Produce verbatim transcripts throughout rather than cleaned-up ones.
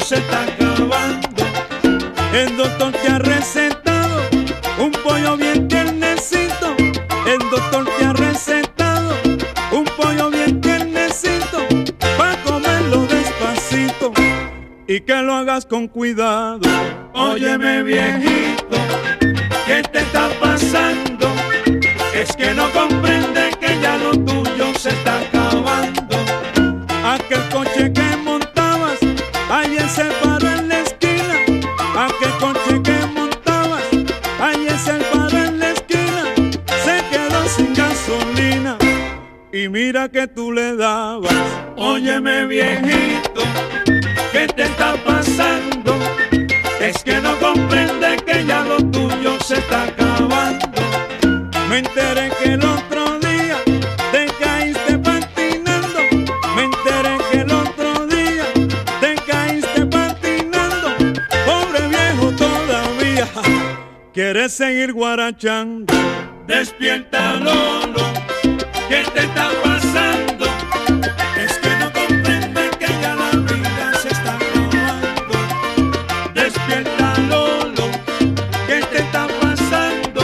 se está acabando. El doctor te ha recetado un pollo bien tiernecito. El doctor te ha recetado un pollo bien tiernecito, pa' comerlo despacito y que lo hagas con cuidado. Óyeme viejito, ¿qué te está pasando? Es que no comprende que ya lo tuyo se está acabando. Aquel coche que montabas ayer se paró en la esquina. Aquel coche que montabas ayer se paró en la esquina. Se quedó sin gasolina y mira que tú le dabas. Óyeme viejito, ¿qué te está pasando? Es que no comprende que ya lo tuyo se está acabando. Me enteré que el otro día te caíste patinando. Me enteré que el otro día te caíste patinando. Pobre viejo todavía quieres seguir guarachando. Despierta Lolo, ¿qué te está pasando? Es que no comprende que ya la vida se está acabando. Despierta Lolo, ¿qué te está pasando?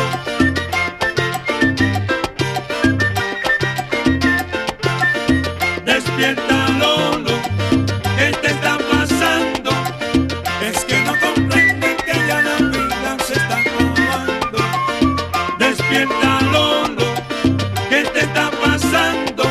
Despierta Lolo, ¿qué te está pasando? Es que no comprende que ya la vida se está acabando. Despierta Lolo, ¿qué te está pasando?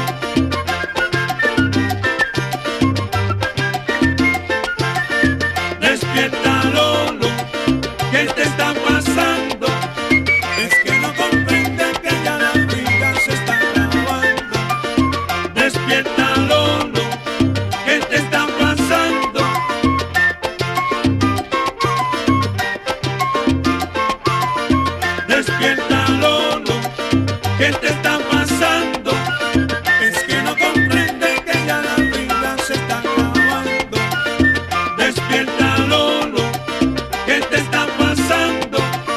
Despierta Lolo, ¿qué te está pasando? Es que no comprende que ya la vida se está acabando. Despierta Lolo, ¿qué te está pasando? Despierta Lolo, ¿qué te está pasando? Es que no comprende que ya la vida se está acabando. Despierta Lolo, ¿qué te está pasando?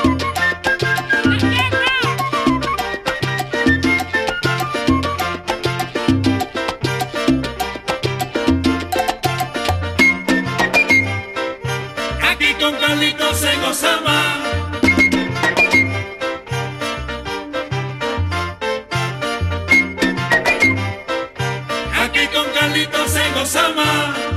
Aquí con Carlitos se goza más. Aquí con Carlitos se goza más.